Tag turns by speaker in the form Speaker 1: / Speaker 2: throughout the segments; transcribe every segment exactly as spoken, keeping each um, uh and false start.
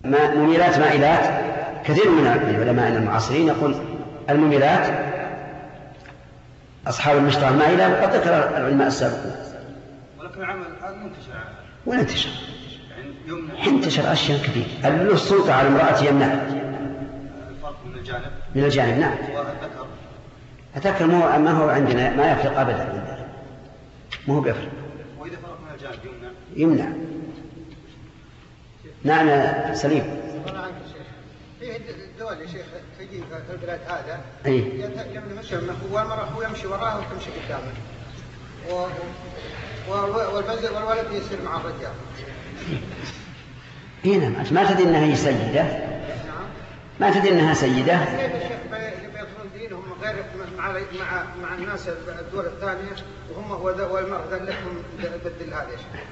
Speaker 1: مميلات مائلات. كثير من العلماء المعاصرين يقول المميلات أصحاب المشترى المائلة، وقد ذكر العلماء السابقون.
Speaker 2: ولكن العمل الآن منتشر.
Speaker 1: وين انتشر؟ انتشر أشياء كثير. له السلطة على امرأة يمنع.
Speaker 2: الفرق من الجانب.
Speaker 1: من الجانب نعم.
Speaker 2: والذكر.
Speaker 1: الذكر ما هو عندنا ما يفرق أبدا عندنا. ما هو بيفرق.
Speaker 2: وإذا فرق من الجانب
Speaker 1: يمنع. يمنع. نعم يا سليم.
Speaker 3: في الدول يا شيخ تجي في البلاد هذا
Speaker 1: أي.
Speaker 3: يمشي والمرأة هو يمشي وراها وتمشي قدامه و... والبنت والولد يصير مع الرجال.
Speaker 1: هنا ما تدري انها هي سيده.
Speaker 3: نعم.
Speaker 1: ما تدري انها سيده.
Speaker 3: كيف يا شيخ بيدخلون دينهم غير مع مع مع الناس الدول الثانيه وهم والمرأة ذلتهم بدل هذا يا شيخ.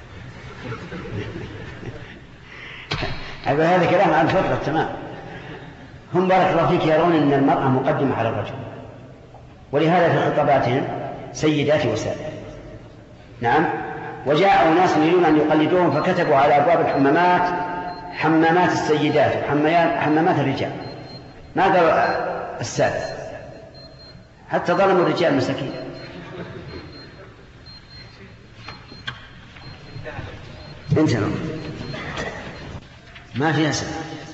Speaker 1: هذا كلام عن الفطرة تمام. هم بارك الله فيك يرون أن المرأة مقدمة على الرجل، ولهذا في خطاباتهم سيدات وسادات. نعم. وجاء أناس يريدون أن يقلدوهم فكتبوا على أبواب الحمامات حمامات السيدات وحمامات الرجال، ما قالوا السادة، حتى ظلموا الرجال مساكين. انتهوا ما فيها سنة.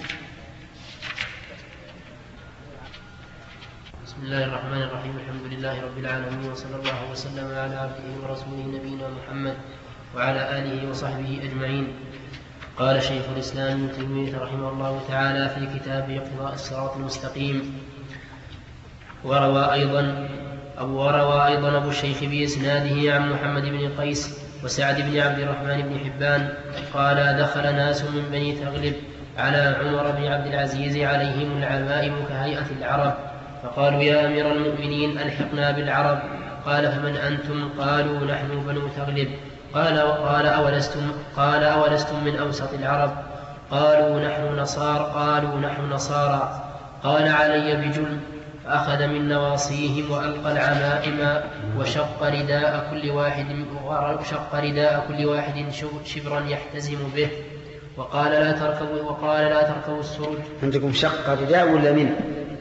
Speaker 4: بسم الله الرحمن الرحيم. الحمد لله رب العالمين، وصلى الله وسلم على عبده ورسوله نبينا محمد وعلى آله وصحبه أجمعين. قال شيخ الإسلام ابن تيمية رحمه الله تعالى في كتابه اقتضاء الصراط المستقيم: وروى أيضا أبو وروى أيضا أبو الشيخ بإسناده عن محمد بن قيس وسعد بن عبد الرحمن بن حبان قال: دخل ناس من بني تغلب على عمر بن عبد العزيز عليهم العمائم كهيئة العرب، فقالوا: يا أمير المؤمنين ألحقنا بالعرب. قال: فمن أنتم؟ قالوا: نحن بنو تغلب. قال: قال أولستم, قال أولستم من أوسط العرب؟ قالوا: نحن نصار. قالوا: نحن نصارى. قال: علي بجل. فأخذ من نواصيهم وألقى العمائم وشق رداء كل واحد وشق رداء كل واحد شبرا يحتزم به، وقال: لا تركبوا وقال لا تركبوا السرج.
Speaker 1: عندكم شق رداء ولا من؟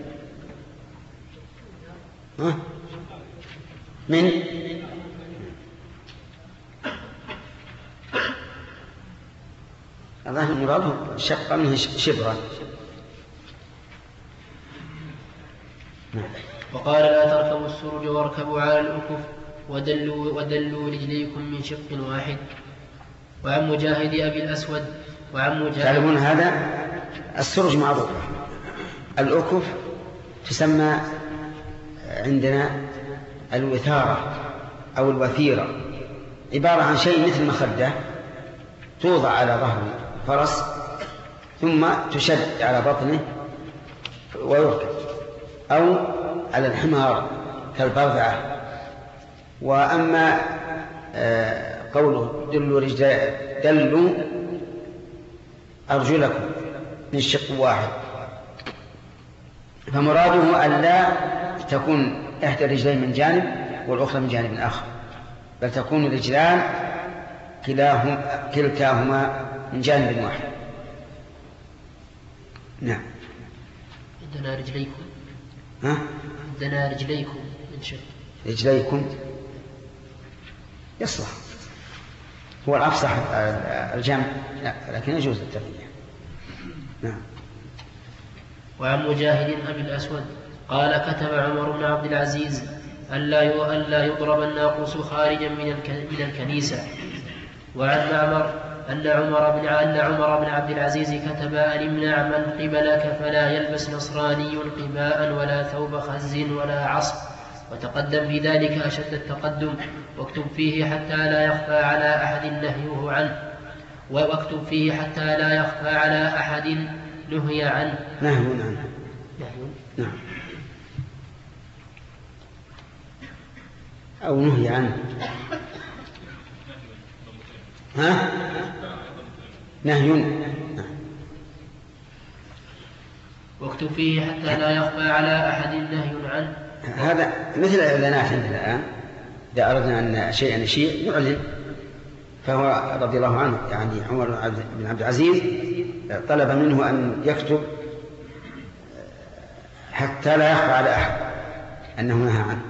Speaker 1: ها؟ من؟ الله مراده شق منه شبرا.
Speaker 4: وقال: لا تركبوا السرج واركبوا على الأكف ودلوا, ودلوا رجليكم من شق واحد. وعن مجاهد أبي الأسود وعن مجاهد.
Speaker 1: تعلمون هذا السرج معروف، الأكف تسمى عندنا الوثارة أو الوثيرة، عبارة عن شيء مثل مخدة توضع على ظهر فرس ثم تشد على بطنه ويركب، أو على الحمار كالبرذعة. وأما قوله دلوا رجل دلوا أرجلكم من شق واحد، فمراده أن لا تكون إحدى الرجلين من جانب والأخرى من جانب آخر، بل تكون الرجلان كلاهما كلتاهما من جانب واحد. نعم.
Speaker 4: عندنا رجليكم.
Speaker 1: ها؟
Speaker 4: عندنا رجليكم من شق.
Speaker 1: رجليكم يصلح، هو الأفصح الجمع، لا لكن يجوز التثنية. نعم.
Speaker 4: وعن مجاهد أبي الأسود قال: كتب عمر بن عبد العزيز ألا يضرب الناقوس خارجا من الكنيسة. وعن معمر أن عمر بن أن عمر بن عبد العزيز كتب: أن امنع من قبلك فلا يلبس نصراني قباء ولا ثوب خز ولا عصب، وتقدم في ذلك أشد التقدم، واكتب فيه حتى لا يخفى على أحد نهيه عنه واكتب فيه حتى لا يخفى على أحد نهي عنه.
Speaker 1: نهي عنه. نعم. أو نهي عنه. ها؟ نهي.
Speaker 4: واكتب فيه حتى لا يخفى على أحد نهي عنه.
Speaker 1: هذا مثل الإعلانات عندنا الآن، إذا أردنا أن شيئا نشيع نعلن، فهو رضي الله عنه يعني عمر بن عبد العزيز طلب منه أن يكتب حتى لا يخفى على أحد أنه نهى عنه.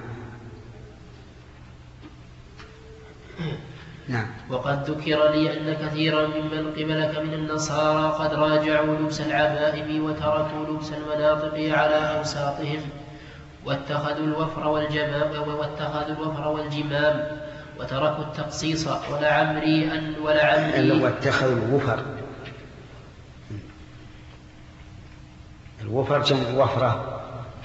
Speaker 1: نعم.
Speaker 4: وقد ذكر لي أن كثيرا ممن قبلك من النصارى قد راجعوا لبس العمائم وتركوا لبس المناطق على أوساطهم، واتخذوا الوفر والجمام واتخذوا الوفر والجمام وتركوا التقصيص. ولعمري أن ولعمري
Speaker 1: واتخذوا الوفر. الوفر جمع وفرة.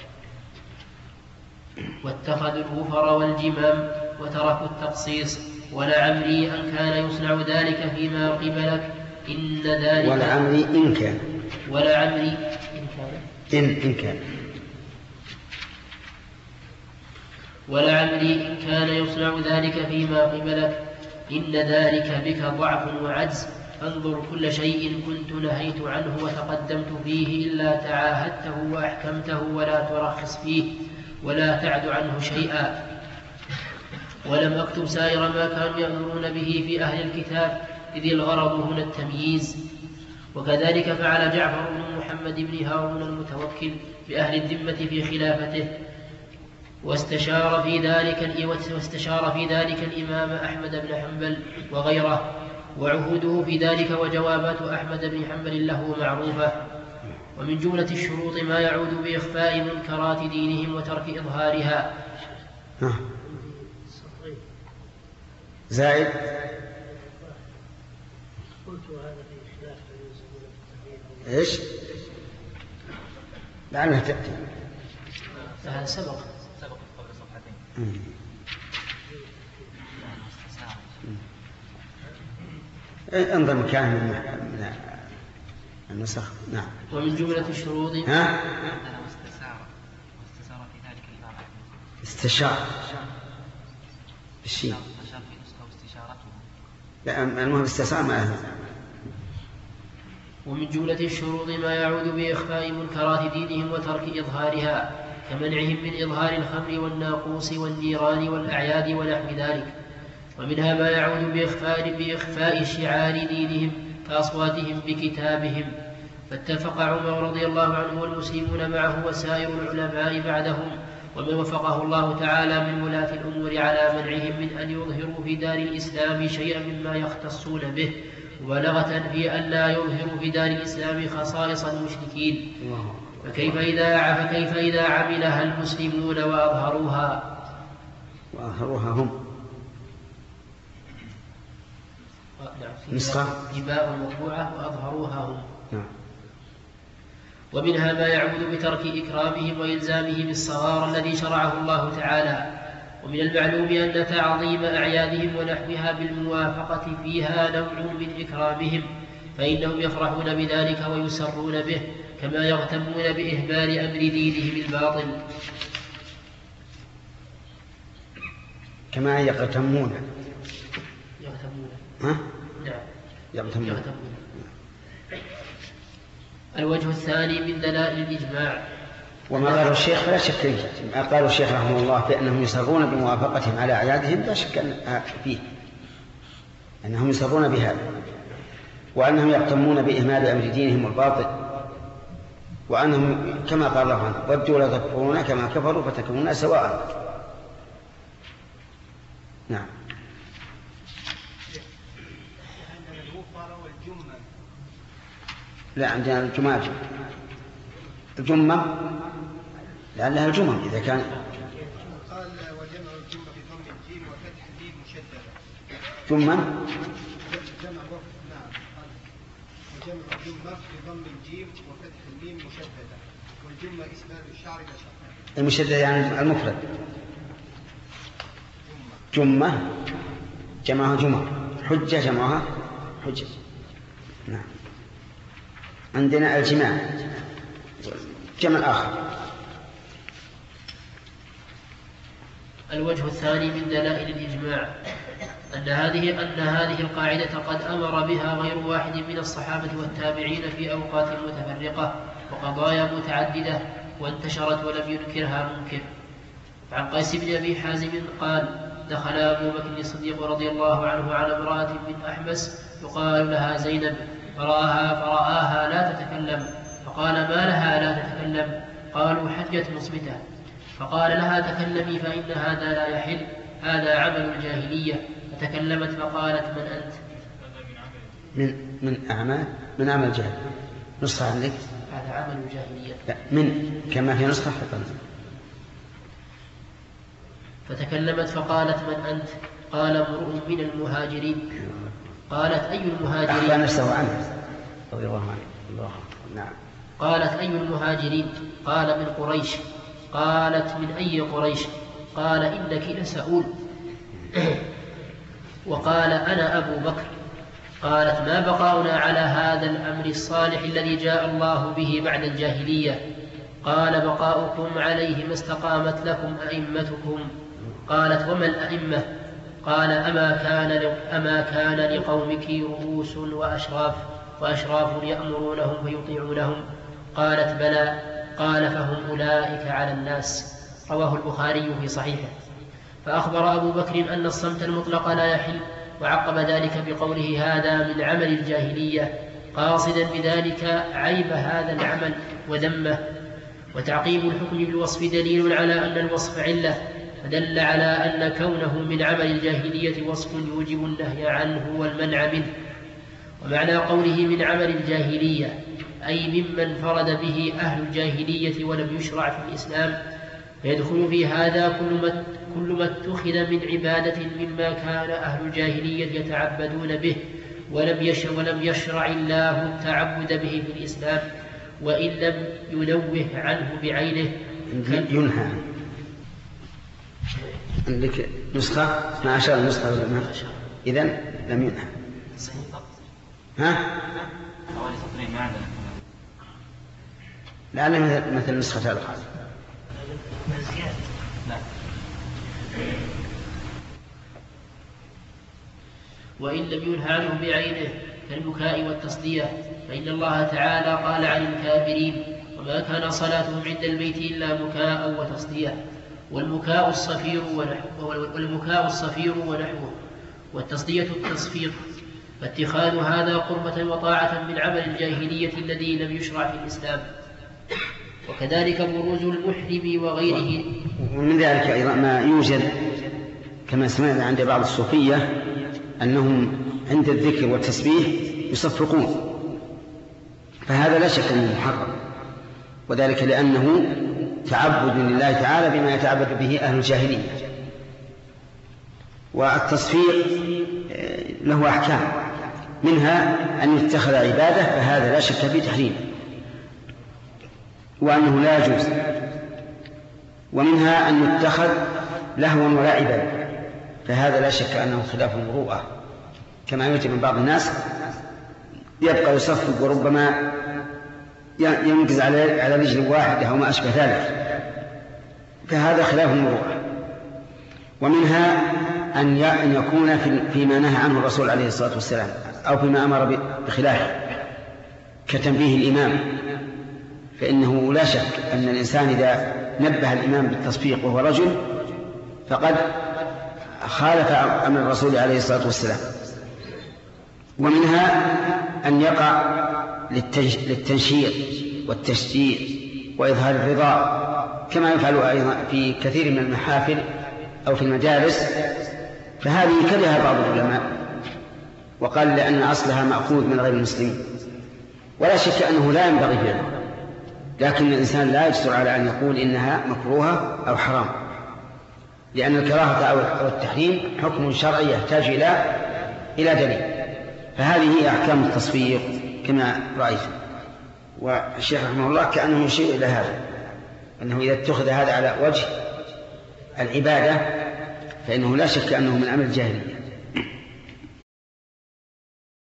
Speaker 4: واتخذوا الوفر والجمام وتركوا التقصيص. ولعمري أن كان يصنع ذلك فيما قبلك إن ذلك
Speaker 1: ولعمري إن كان
Speaker 4: ولعمري إن كان
Speaker 1: إن, إن كان
Speaker 4: ولعمري إن كان يصنع ذلك فيما قبلك إن ذلك بك ضعف وعجز. فانظر كل شيء كنت نهيت عنه وتقدمت فيه إلا تعاهدته وأحكمته ولا ترخص فيه ولا تعد عنه شيئا. ولم أكتب سائر ما كانوا يأمرون به في أهل الكتاب، إذ الغرض هنا التمييز. وكذلك فعل جعفر بن محمد بن هارون المتوكل بأهل الذمة في خلافته، واستشار في ذلك واستشار في ذلك الإمام أحمد بن حنبل وغيره، وعهوده في ذلك وجوابات أحمد بن حنبل له معروفة. ومن جملة الشروط ما يعود بإخفاء منكرات دينهم وترك إظهارها.
Speaker 1: زائد ايش؟ لعلها تأتي.
Speaker 4: هذا سبق
Speaker 5: سبق قبل صفحتين.
Speaker 1: انظر مكان من النسخ. نعم.
Speaker 4: ومن جملة الشروط
Speaker 1: ها؟
Speaker 5: واستسار واستسار في ذلك الإمام
Speaker 1: استشار الشيء.
Speaker 5: استشار في نسخة واستشارته.
Speaker 1: لا المهم استسار ما أهل.
Speaker 4: ومن جملة الشروط ما يعود بإخفاء منكرات دينهم وترك إظهارها، كمنعهم من إظهار الخمر والناقوس والنيران والأعياد ونحو ذلك. ومنها ما يعود بإخفاء, بإخفاء شعار دينهم كأصواتهم بكتابهم. فاتفق عمر رضي الله عنه والمسلمون معه وسائر العلماء بعدهم ومن وفقه الله تعالى من ولاة الأمور على منعهم من أن يظهروا في دار الإسلام شيئا مما يختصون به، مبالغة في أن لا يظهروا في دار الإسلام خصائص المشركين. فكيف إذا فكيف إذا عملها المسلمون وأظهروها
Speaker 1: وأظهروها هم
Speaker 4: نسخة جباء مطبوعة وأظهروها هم.
Speaker 1: نعم.
Speaker 4: ومنها ما يعود بترك إكرامهم وإلزامهم الصغار الذي شرعه الله تعالى. ومن المعلوم أن تعظيم أعيادهم ونحوها بالموافقة فيها نوع من إكرامهم، فإنهم يفرحون بذلك ويسرون به، كما يغتمون بإهمال أمر دينهم الباطل.
Speaker 1: كما يغتمون
Speaker 4: يغتمون
Speaker 1: ها؟
Speaker 4: نعم
Speaker 1: يغتمون.
Speaker 4: يغتمون. الوجه الثاني من دلائل الإجماع.
Speaker 1: وما قالوا الشيخ فلا شك فيه، ما قالوا الشيخ رحمه الله بأنهم يصرون بموافقتهم على أعيادهم لا شك فيه، أنهم يصرون بهذا، وأنهم يغتمون بإهمال أمر دينهم الباطل، وأنهم كما قال الله عنه ودوا لا تكفرون كما كفروا فتكونون سواء. نعم. لا عندنا الجماج الجمة لعلها الجمم إذا كان
Speaker 3: قال وجمع الجمة بضم الجيم وفتح الميم مشددة.
Speaker 1: جمة
Speaker 3: جمع نعم قال وجمع الجمة بضم الجيم وفتح الميم مشددة، والجمة إسناد الشعر إلى شقين.
Speaker 1: المشدد يعني المفرد. جمة جمعها جمع، حجة جمعها حجة. نعم. عندنا الجماع جمع آخر.
Speaker 4: الوجه الثاني من دلائل الإجماع أن هذه أن هذه القاعدة قد أمر بها غير واحد من الصحابة والتابعين في أوقات متفرقة وقضايا متعددة، وانتشرت ولم ينكرها منكر. عن قيس بن أبي حازم قال: دخل أبو بكر الصديق رضي الله عنه على امرأة من أحمس يقال لها زينب، فرآها, فرآها فحجت مصمتة، فقال لها تكلمي فإن هذا لا يحل، هذا عمل الجاهلية. فتكلمت فقالت من أنت؟
Speaker 1: من من أعمال من عمل الجاهلية. نسخة عندك؟
Speaker 4: هذا عمل الجاهلية.
Speaker 1: لا، من كما في نسخة حقا.
Speaker 4: فتكلمت فقالت من أنت؟ قال امرؤ من المهاجرين. قالت أي المهاجرين؟
Speaker 1: أخبر نفسه عنه رضي الله عنه. الله. نعم.
Speaker 4: قالت أي المهاجرين؟ قال من قريش. قالت من أي قريش؟ قال إنك لسؤول. وقال أنا أبو بكر. قالت ما بقاؤنا على هذا الأمر الصالح الذي جاء الله به بعد الجاهلية؟ قال بقاؤكم عليه ما استقامت لكم أئمتكم. قالت وما الأئمة؟ قال أما كان, أما كان لقومك رؤوس وأشراف وأشراف يأمرونهم فيطيعونهم؟ قالت بلى. قال فهم أولئك على الناس. رواه البخاري في صحيحه. فأخبر أبو بكر أن الصمت المطلق لا يحل، وعقب ذلك بقوله هذا من عمل الجاهلية، قاصدا بذلك عيب هذا العمل وذمه. وتعقيب الحكم بالوصف دليل على أن الوصف علة، فدل على أن كونه من عمل الجاهلية وصف يوجب النهي عنه والمنع منه. ومعنى قوله من عمل الجاهلية أي ممن فرد به أهل الجاهلية ولم يشرع في الإسلام، فيدخل في هذا كل ما كل ما اتخذ من عبادة مما كان أهل الجاهلية يتعبدون به ولم يشرع, ولم يشرع الله التعبد به في الإسلام، وإن لم ينوه عنه بعينه.
Speaker 1: ينهى. عندك نسخة اثنا عشر نسخة ولا ما؟ إذن لم ينهى. ها؟
Speaker 5: حوالي تطريق ما عندنا.
Speaker 1: لعل مثل مثل نسخة الخالد.
Speaker 5: لا.
Speaker 4: وإن لم ينهى عنه بعينه كالبكاء والتصدية، فإن الله تعالى قال عن الكافرين وما كان صلاتهم عند البيت إلا مكاء وتصدية. والمكاء الصفير ونحوه والمكاء الصفير ونحوه والتصدية التصفير. فاتخاذ هذا قربة وطاعة من عمل الجاهلية الذي لم يشرع في الإسلام. وكذلك بروز المحرم وغيره.
Speaker 1: ومن ذلك أيضا ما يوجد كما سمعنا عند بعض الصوفية أنهم عند الذكر والتسبيح يصفقون، فهذا لا شك أنه محرم، وذلك لأنه تعبد لله تعالى بما يتعبد به أهل الجاهلية. والتصفيق له أحكام، منها أن يتخذ عبادة، فهذا لا شك في تحريمه وأنه لا يجوز، ومنها أن يتخذ لهوا ولعبا، فهذا لا شك أنه خلاف المروءة، كما يوجد من بعض الناس يبقى يصفق وربما ينقز على رجل واحدة أو ما أشبه ذلك، فهذا خلاف المروءة. ومنها أن يكون فيما نهى عنه الرسول عليه الصلاة والسلام أو فيما أمر بخلافه كتنبيه الإمام، فإنه لا شك أن الإنسان إذا نبه الإمام بالتصفيق وهو رجل فقد خالف أمر الرسول عليه الصلاة والسلام. ومنها أن يقع للتنشير والتشجيع وإظهار الرضا، كما يفعل أيضا في كثير من المحافل أو في المجالس، فهذه كرهها بعض العلماء وقال لأن أصلها مأخوذ من غير المسلمين، ولا شك أنه لا ينبغي فعله، لكن الإنسان لا يجسر على أن يقول إنها مكروهة أو حرام، لأن الكراهة أو التحريم حكم شرعي يحتاج إلى إلى دليل. فهذه هي أحكام التصفيق كما رأيت. والشيخ رحمه الله كأنه يشير إلى هذا، أنه إذا اتخذ هذا على وجه العبادة فإنه لا شك أنه من عمل الجاهلية.